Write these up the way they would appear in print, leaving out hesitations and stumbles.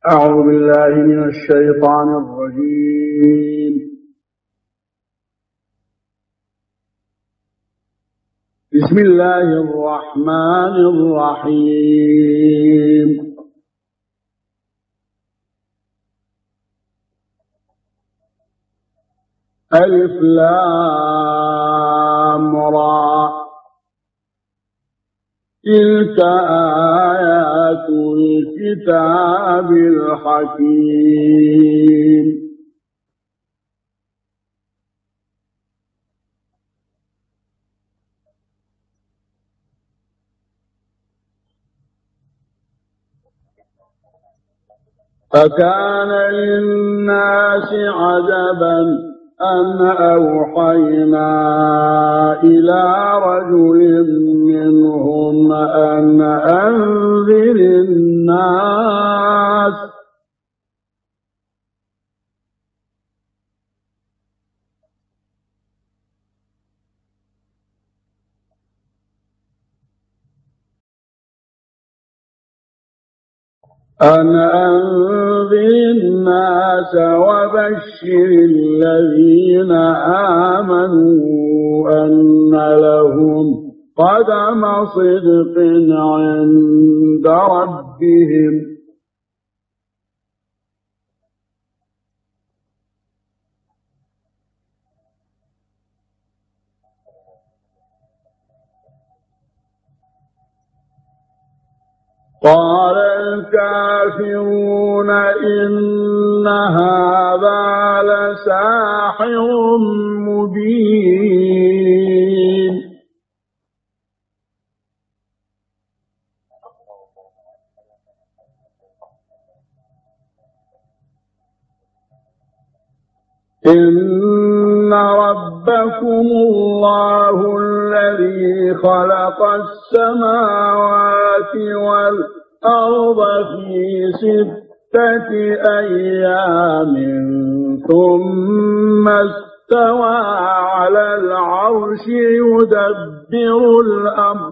أعوذ بالله من الشيطان الرجيم. بسم الله الرحمن الرحيم. ألف لام را، تلك آيات الكتاب الحكيم. فكان للناس عجبا أن أوحينا إلى رجل منهم أن أنذر الناس وبشر الذين آمنوا أن لهم قدم صدق عند ربهم. قال الكافرون إن هذا لساحر مبين. إن ربكم الله الذي خلق السماوات والأرض في 6 أيام ثم استوى على العرش يدبر الأمر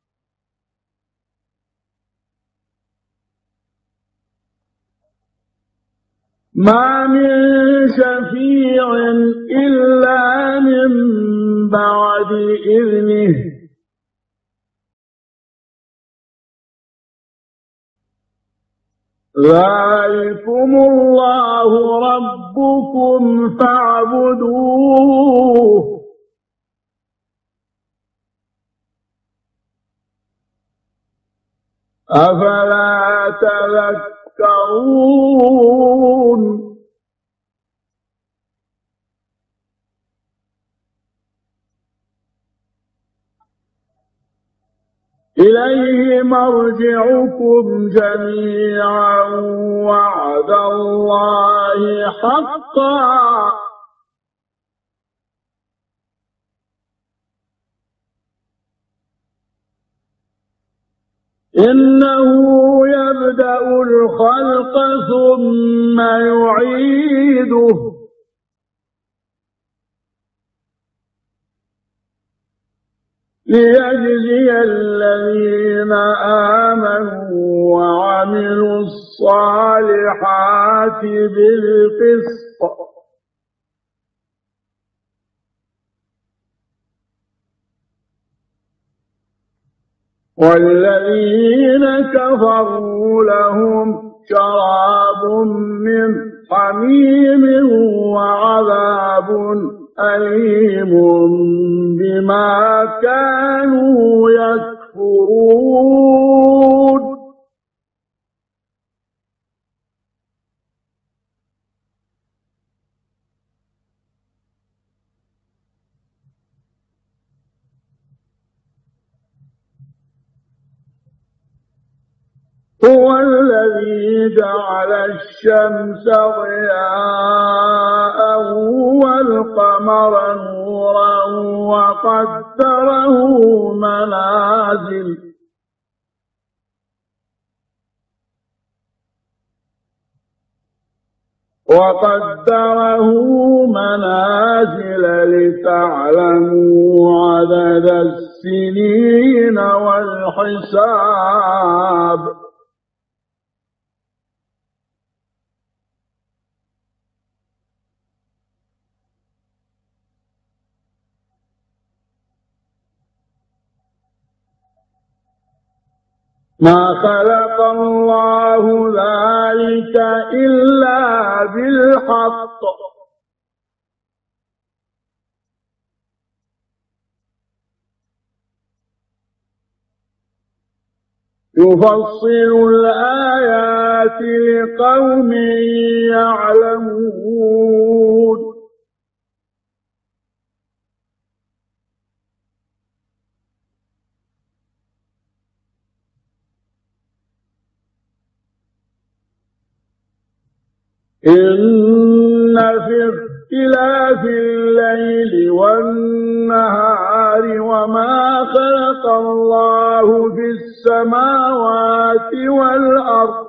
ما من شفيع إلا من بعد إذنه ذلكم الله ربكم فاعبدوه أفلا تذكرون. إليه مرجعكم جميعا وعد الله حقا إنه يبدأ الخلق ثم يعيده ليجزي الذين آمنوا وعملوا الصالحات بالقسط والذين كفروا لهم شراب من حميم وعذاب أليم بما كانوا يكفرون. هو الذي جعل الشمس ضياء والقمر نورا وقدره منازل لتعلموا عدد السنين والحساب ما خلق الله ذلك إلا بالحق يفصل الآيات لقوم يعلمون إن في اختلاف الليل والنهار وما خلق الله في السماوات والأرض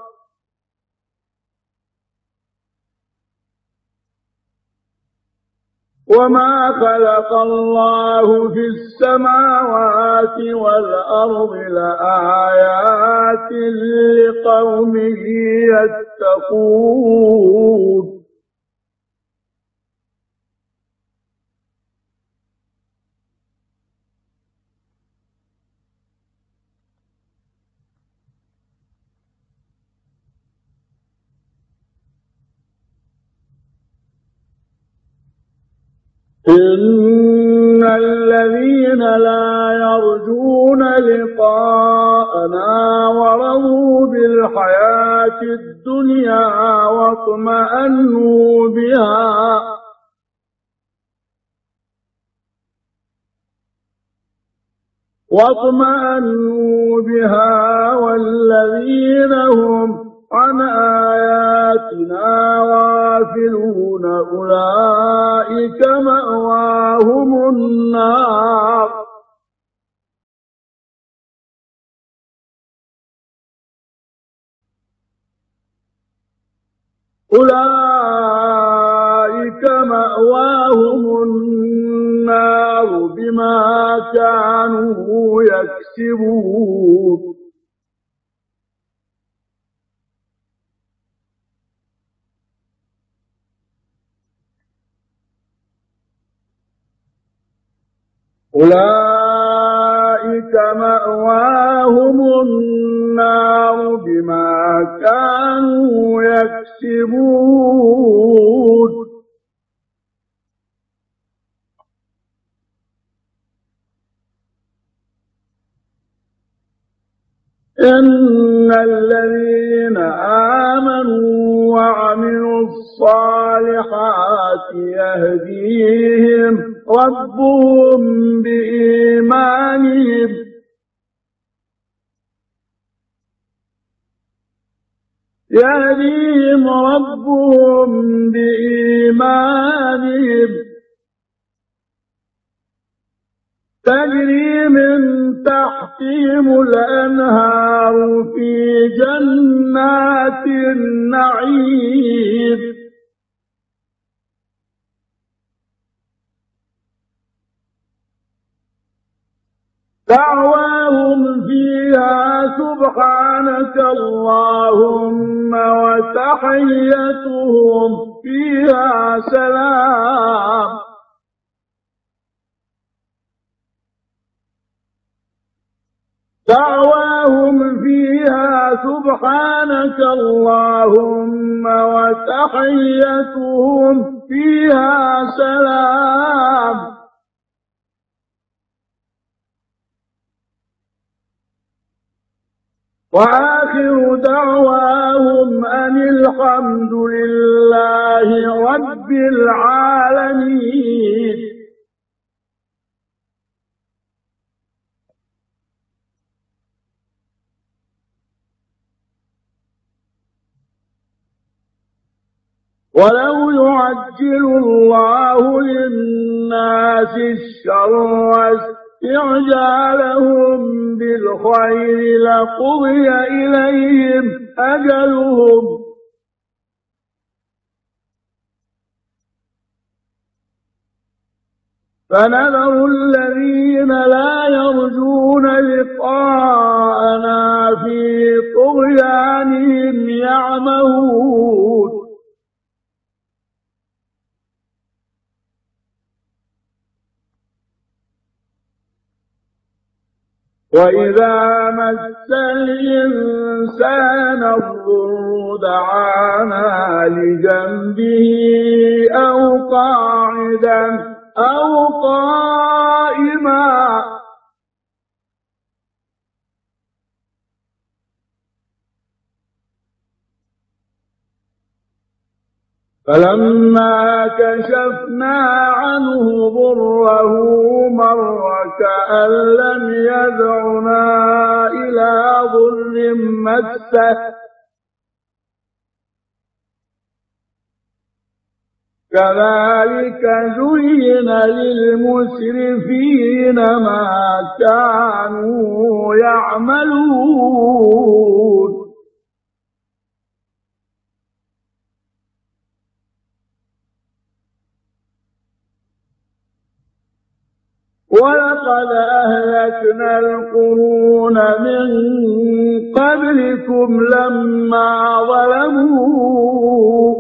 وما خلق الله في السماوات والأرض لآيات لقوم يتقون إن الذين لا يرجون لقاءنا ورضوا بالحياة الدنيا واطمأنوا بها والذين هم عن آياتنا غافلون أولئك مأواهم النار بما كانوا يكسبون أولئك مأواهم النار بما كانوا يكسبون إن الذين آمنوا وعملوا الصالحات يهديهم ربهم بإيمانهم تجري من تحتهم الأنهار في جنات النعيم دعواهم فيها سبحانك اللهم وتحيتهم فيها سلام دعواهم فيها سبحانك اللهم وتحيتهم فيها سلام وآخر دعواهم أن الحمد لله رب العالمين ولو يعجل الله للناس الشر استعجالهم بالخير لقضي إليهم أجلهم فنذر الذين لا يرجون لقاءنا في طغيانهم يعمهون وإذا مس الإنسان الضر دعانا لجنبه أو قاعدا أو قائما فلما كشفنا عنه ضره مر كأن لم يدعنا إلى ضر مسه كذلك زين للمسرفين ما كانوا يعملون ولقد أهلكنا القرون من قبلكم لما ظلموا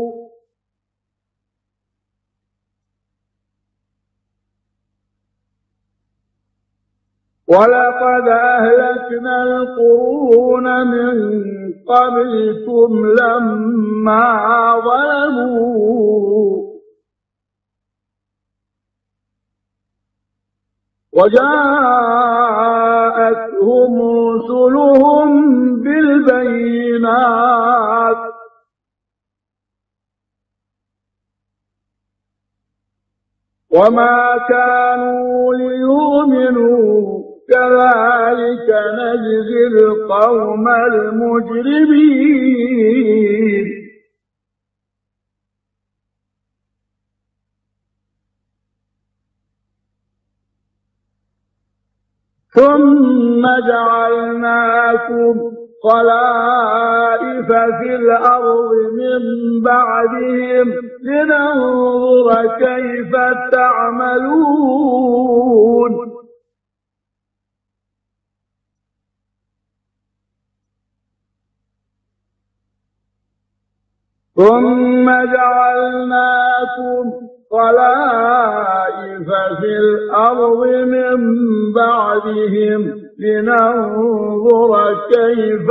وجاءتهم رسلهم بالبينات وما كانوا ليؤمنوا كذلك نجزي القوم المجرمين ثم جعلناكم خلائف في الأرض من بعدهم لننظر كيف تعملون ثم جعلناكم خلائف في الأرض من بعدهم لننظر كيف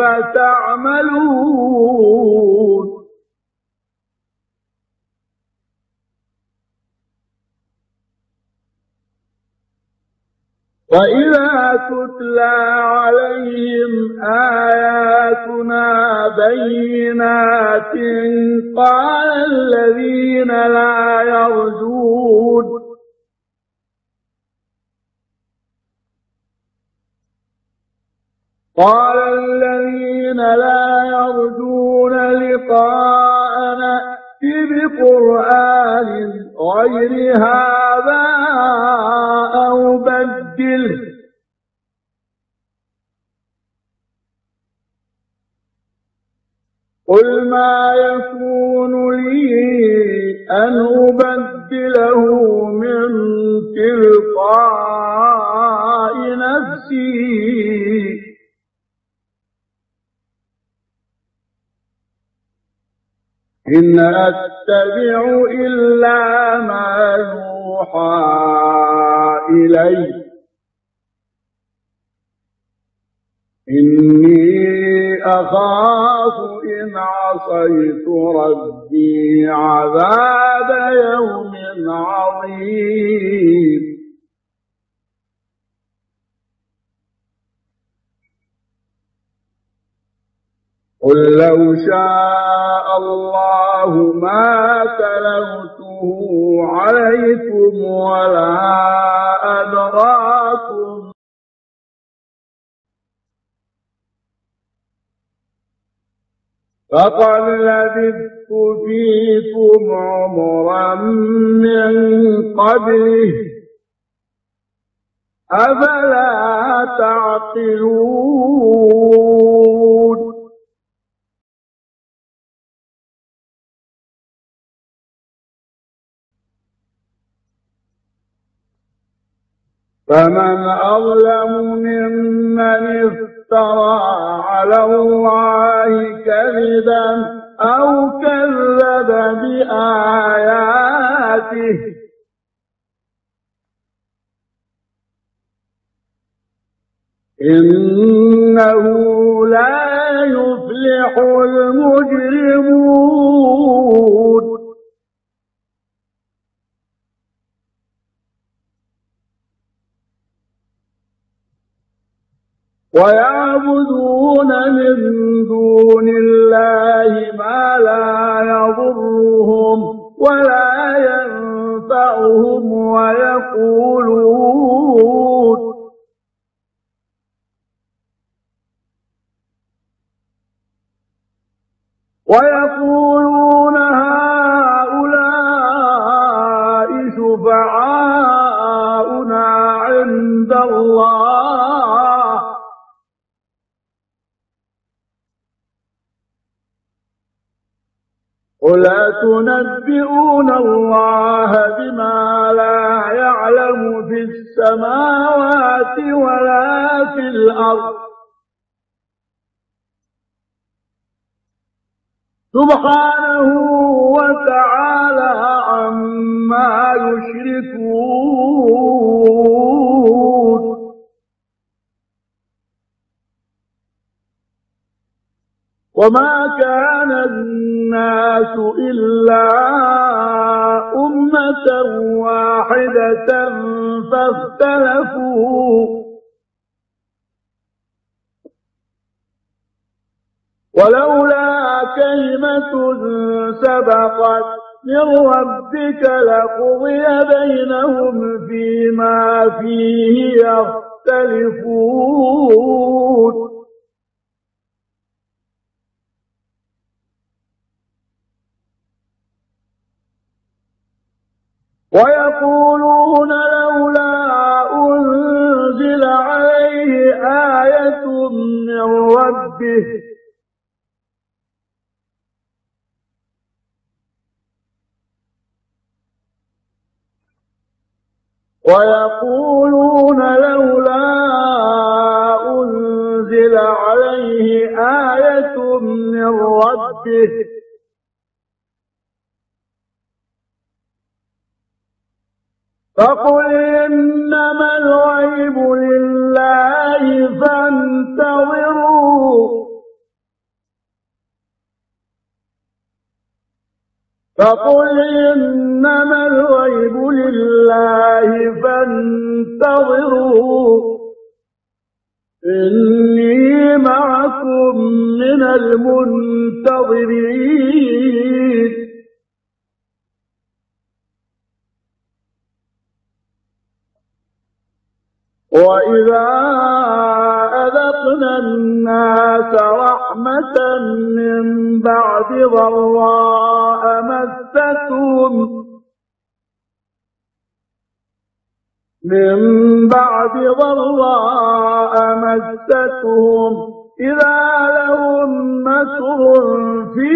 تعملون وإذا تتلى عليهم آياتنا بينات قال الذين لا يرجون لقاءنا ائت بقرآن غير هذا أو بدله قل ما يكون لي أن أبدله من تلقاء نفسي إن أتبع إلا ما يوحى إلي إني أخاف إن عصيت ربي عذاب يوم عظيم قل لو شاء الله ما تلوته عليكم ولا أدراكم فقد لبثت فيكم عمرا من قبله أفلا تعقلون فمن أظلم ممن افترى على الله كذبا أو كذب بآياته إنه لا يفلح المجرمون ويعبدون من دون الله ما لا يضرهم ولا ينفعهم ويقولون هؤلاء شفعاؤنا عند الله قل أتنبئون الله بما لا يعلم في السماوات ولا في الأرض سبحانه وتعالى عما يشركون وما كان الناس إلا أمة واحدة فاختلفوا ولولا كلمة سبقت من ربك لقضي بينهم فيما فيه يختلفون ويقولون لولا أنزل عليه آية من ربه ويقولون لولا أنزل عليه آية من ربه فقل إنما الغيب لله فانتظروا فقل إنما الغيب لله فانتظروا إني معكم من المنتظرين وإذا أذقنا الناس رحمة من بعد ضراء مستهم إذا لهم مكر في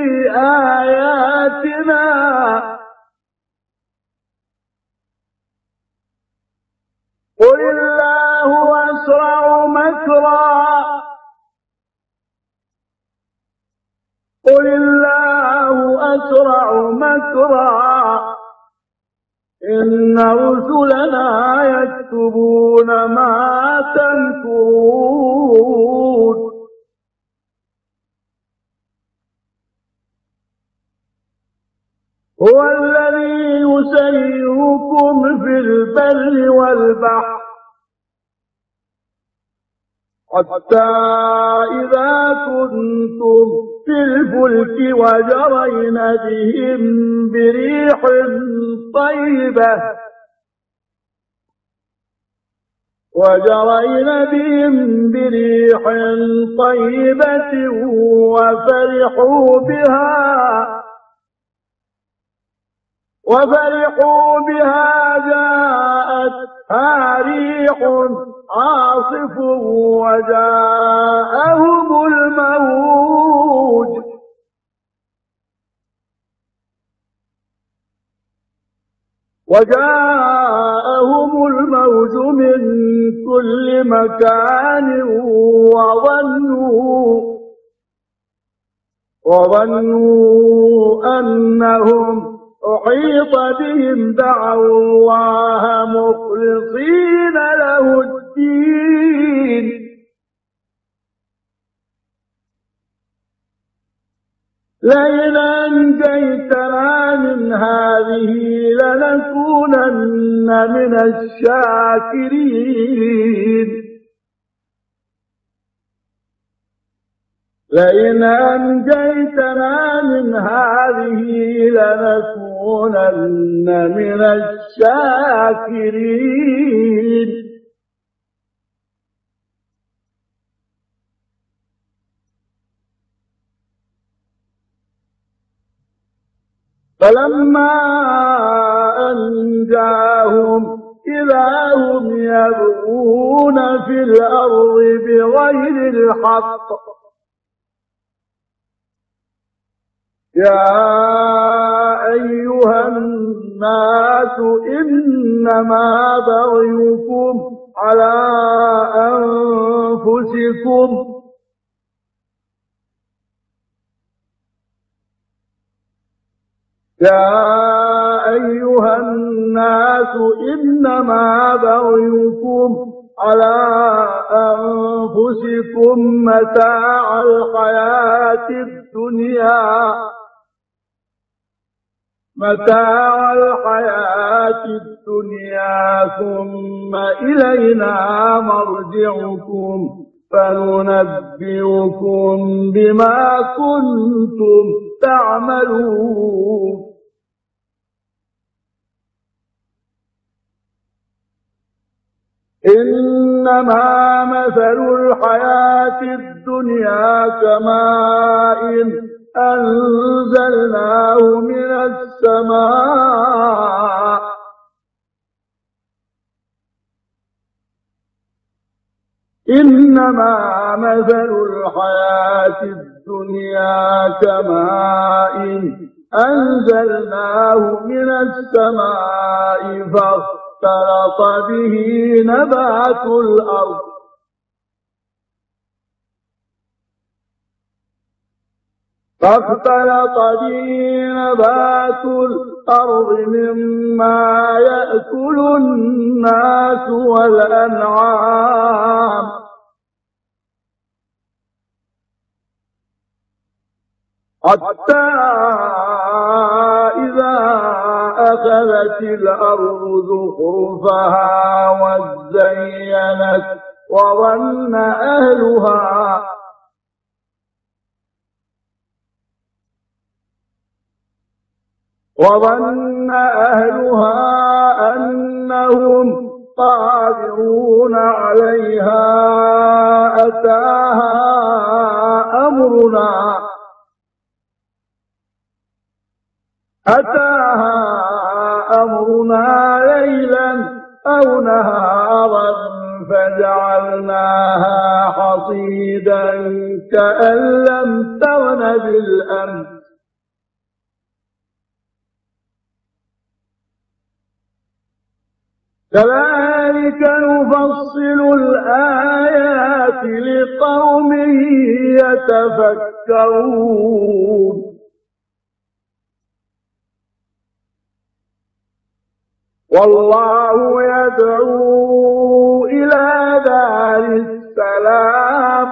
آياتنا قل الله أسرع مكرا إن رسلنا يكتبون ما تمكرون هو الذي يسيركم في البر والبحر حتى إذا كنتم في الفلك وجرين بهم بريح طيبة وفرحوا بها جاءتها ريح عاصف وجاءهم الموج من كل مكان وظنوا أنهم أحيط بهم دعوا الله مخلصين له الدين الدين لئن أنجيتنا من هذه لنكونن من الشاكرين لئن أنجيتنا من هذه لنكونن من الشاكرين فلما أنجاهم إذا هم يبغون في الأرض بغير الحق يا أيها الناس إنما بغيكم على أنفسكم يا أيها الناس إنما بغيكم على أنفسكم متاع الحياة الدنيا ثم إلينا مرجعكم فننبئكم بما كنتم تعملون إنما مثل الحياة الدنيا كماء أنزلناه من السماء إنما مثل الحياة الدنيا كماء أنزلناه من السماء فاختلط به نبات الأرض مما يأكل الناس والأنعام حتى إذا أخذت الأرض زخرفها وزينت وظن أهلها أنهم قادرون عليها أتاها أمرنا ليلا أو نهارا فجعلناها حصيدا كأن لم تغن بالأمس كذلك نفصل الآيات لقوم يتفكرون والله يدعو إلى دار السلام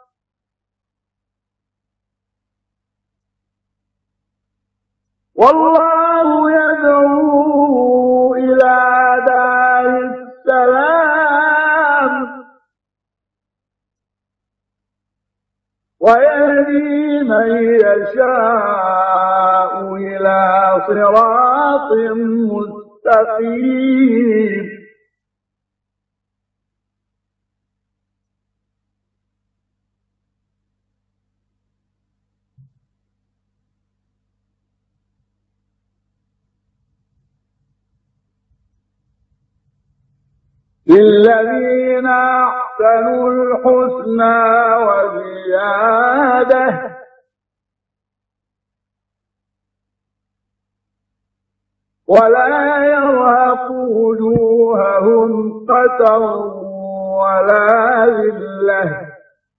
ويهدي من يشاء إلى صراط مستقيم للذين أحسنوا الحسنى وزيادة ولا يرهق وجوههم قتر ولا ذلة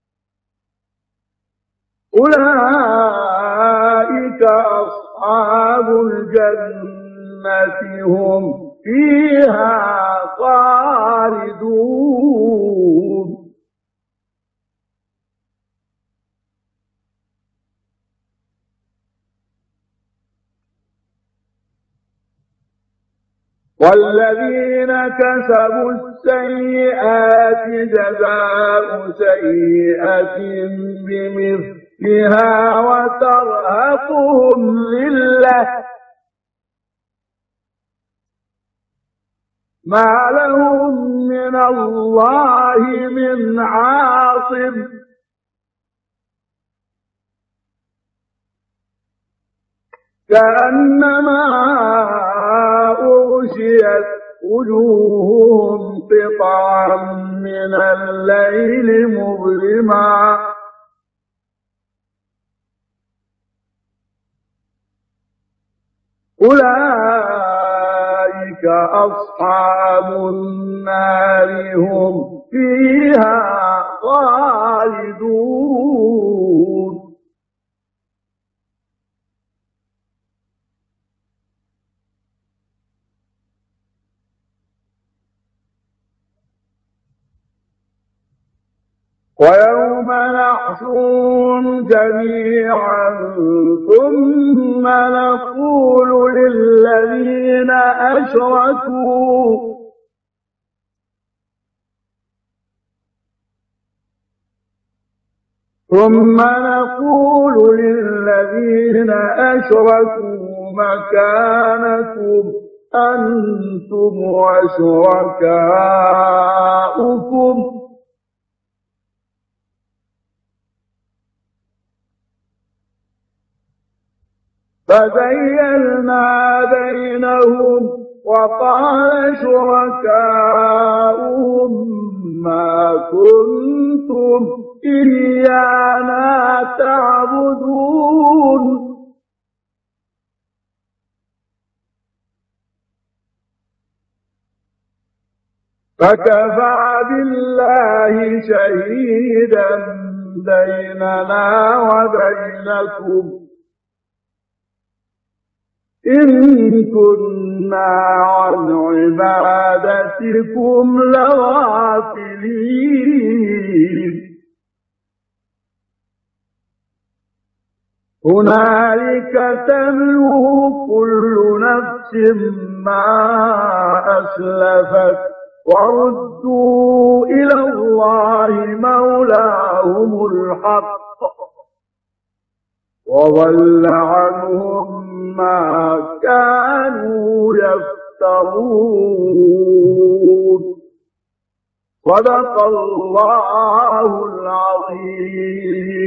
أولئك أصحاب الجنة هم فيها خالدون والذين كسبوا السيئات جزاء سيئة بمثلها وترهقهم ذلة ما لهم من الله من عاصم كأنما أغشيت وجوههم قطعا من الليل مظلما أولئك أصحاب النار هم فيها خالدون ويوم نحشرهم جميعا ثم نقول للذين أشركوا مكانكم أنتم وشركاؤكم فزيّلنا بينهم وقال شركاؤهم ما كنتم إيانا تعبدون فكفى بالله شهيدا بيننا وبينكم إن كنا عن عبادتكم لغافلين هنالك تبلو كل نفس ما أسلفت وردوا إلى الله مولاهم الحق وضل عنهم ما كانوا يفترون صدق الله العظيم.